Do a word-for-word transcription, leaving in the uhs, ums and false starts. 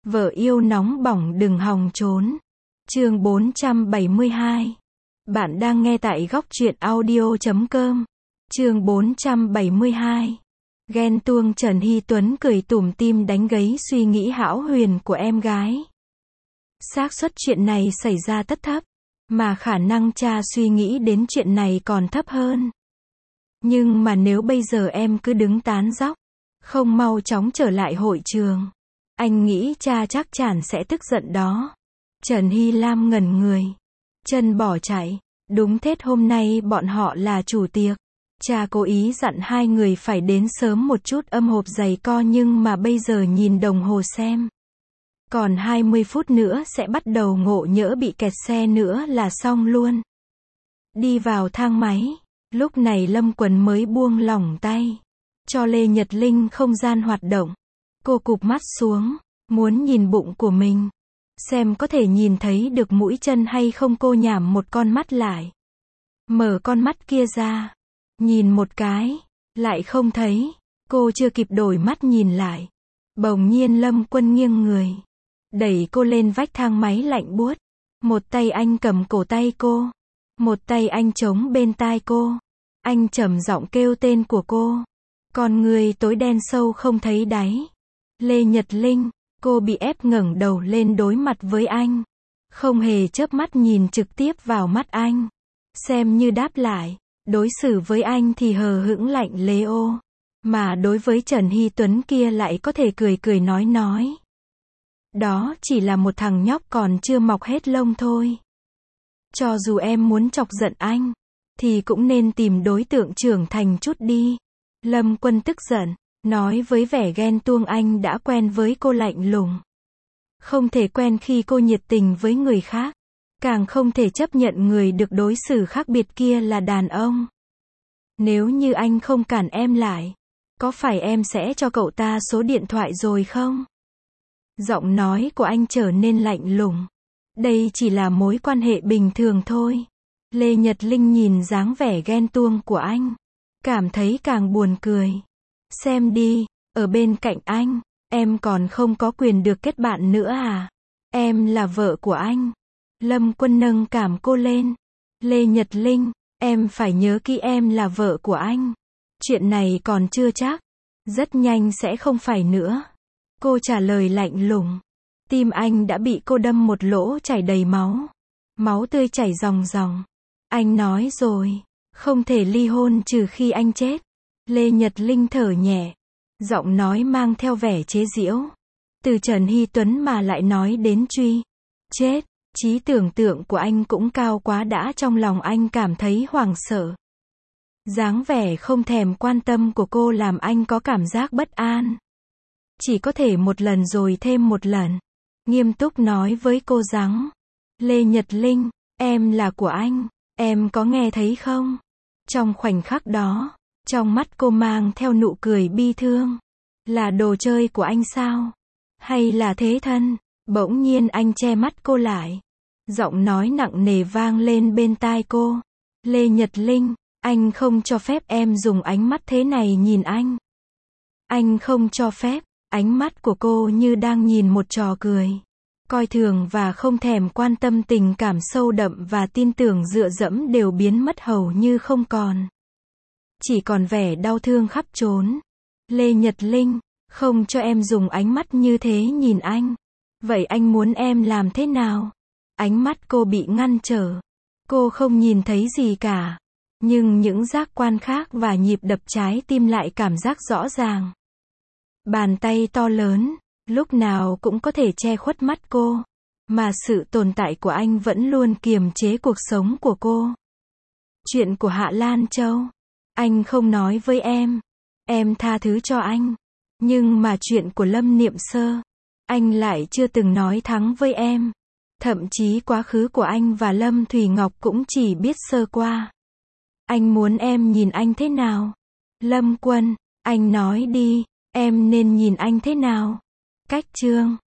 Vợ yêu nóng bỏng đừng hòng trốn. Chương bốn trăm bảy mươi hai. Bạn đang nghe tại góc truyện audio chấm com. Chương bốn trăm bảy mươi hai. Ghen tuông. Trần Hy Tuấn cười tủm tỉm đánh gấy suy nghĩ hão huyền của em gái. Xác suất chuyện này xảy ra tất thấp, mà khả năng cha suy nghĩ đến chuyện này còn thấp hơn. Nhưng mà nếu bây giờ em cứ đứng tán dóc, không mau chóng trở lại hội trường, anh nghĩ cha chắc chắn sẽ tức giận đó. Trần Hy Lam ngẩn người, chân bỏ chạy. Đúng Tết hôm nay bọn họ là chủ tiệc. Cha cố ý dặn hai người phải đến sớm một chút âm hộp giày co, nhưng mà bây giờ nhìn đồng hồ xem, còn hai mươi phút nữa sẽ bắt đầu ngộ nhỡ bị kẹt xe nữa là xong luôn. Đi vào thang máy, lúc này Lâm Quần mới buông lỏng tay, cho Lê Nhật Linh không gian hoạt động. Cô cụp mắt xuống, muốn nhìn bụng của mình, xem có thể nhìn thấy được mũi chân hay không. Cô nhảm một con mắt lại, mở con mắt kia ra, nhìn một cái, lại không thấy. Cô chưa kịp đổi mắt nhìn lại, bỗng nhiên Lâm Quân nghiêng người, đẩy cô lên vách thang máy lạnh buốt. Một tay anh cầm cổ tay cô, một tay anh chống bên tai cô. Anh trầm giọng kêu tên của cô. Con người tối đen sâu không thấy đáy. Lê Nhật Linh. Cô bị ép ngẩng đầu lên đối mặt với anh, không hề chớp mắt nhìn trực tiếp vào mắt anh, xem như đáp lại. Đối xử với anh thì hờ hững lạnh lẽo, mà đối với Trần Hy Tuấn kia lại có thể cười cười nói nói. Đó chỉ là một thằng nhóc còn chưa mọc hết lông thôi. Cho dù em muốn chọc giận anh, thì cũng nên tìm đối tượng trưởng thành chút đi. Lâm Quân tức giận, nói với vẻ ghen tuông. Anh đã quen với cô lạnh lùng, không thể quen khi cô nhiệt tình với người khác, càng không thể chấp nhận người được đối xử khác biệt kia là đàn ông. Nếu như anh không cản em lại, có phải em sẽ cho cậu ta số điện thoại rồi không? Giọng nói của anh trở nên lạnh lùng. Đây chỉ là mối quan hệ bình thường thôi. Lê Nhật Linh nhìn dáng vẻ ghen tuông của anh, cảm thấy càng buồn cười. Xem đi, ở bên cạnh anh, em còn không có quyền được kết bạn nữa à? Em là vợ của anh. Lâm Quân nâng cảm cô lên. Lê Nhật Linh, em phải nhớ kỹ em là vợ của anh. Chuyện này còn chưa chắc, rất nhanh sẽ không phải nữa. Cô trả lời lạnh lùng. Tim anh đã bị cô đâm một lỗ chảy đầy máu. Máu tươi chảy ròng ròng. Anh nói rồi, không thể ly hôn trừ khi anh chết. Lê Nhật Linh thở nhẹ, giọng nói mang theo vẻ chế giễu. Từ Trần Hy Tuấn mà lại nói đến truy chết, trí tưởng tượng của anh cũng cao quá đã. Trong lòng anh cảm thấy hoảng sợ. Dáng vẻ không thèm quan tâm của cô làm anh có cảm giác bất an. Chỉ có thể một lần rồi thêm một lần. Nghiêm túc nói với cô rằng, Lê Nhật Linh, em là của anh, em có nghe thấy không? Trong khoảnh khắc đó, trong mắt cô mang theo nụ cười bi thương. Là đồ chơi của anh sao? Hay là thế thân? Bỗng nhiên anh che mắt cô lại. Giọng nói nặng nề vang lên bên tai cô. Lê Nhật Linh, anh không cho phép em dùng ánh mắt thế này nhìn anh. Anh không cho phép. Ánh mắt của cô như đang nhìn một trò cười. Coi thường và không thèm quan tâm. Tình cảm sâu đậm và tin tưởng dựa dẫm đều biến mất hầu như không còn. Chỉ còn vẻ đau thương khắp trốn. Lê Nhật Linh, không cho em dùng ánh mắt như thế nhìn anh. Vậy anh muốn em làm thế nào? Ánh mắt cô bị ngăn trở. Cô không nhìn thấy gì cả. Nhưng những giác quan khác và nhịp đập trái tim lại cảm giác rõ ràng. Bàn tay to lớn, lúc nào cũng có thể che khuất mắt cô. Mà sự tồn tại của anh vẫn luôn kiềm chế cuộc sống của cô. Chuyện của Hạ Lan Châu, anh không nói với em. Em tha thứ cho anh. Nhưng mà chuyện của Lâm Niệm Sơ, anh lại chưa từng nói thẳng với em. Thậm chí quá khứ của anh và Lâm Thùy Ngọc cũng chỉ biết sơ qua. Anh muốn em nhìn anh thế nào? Lâm Quân, anh nói đi, em nên nhìn anh thế nào? Cách chương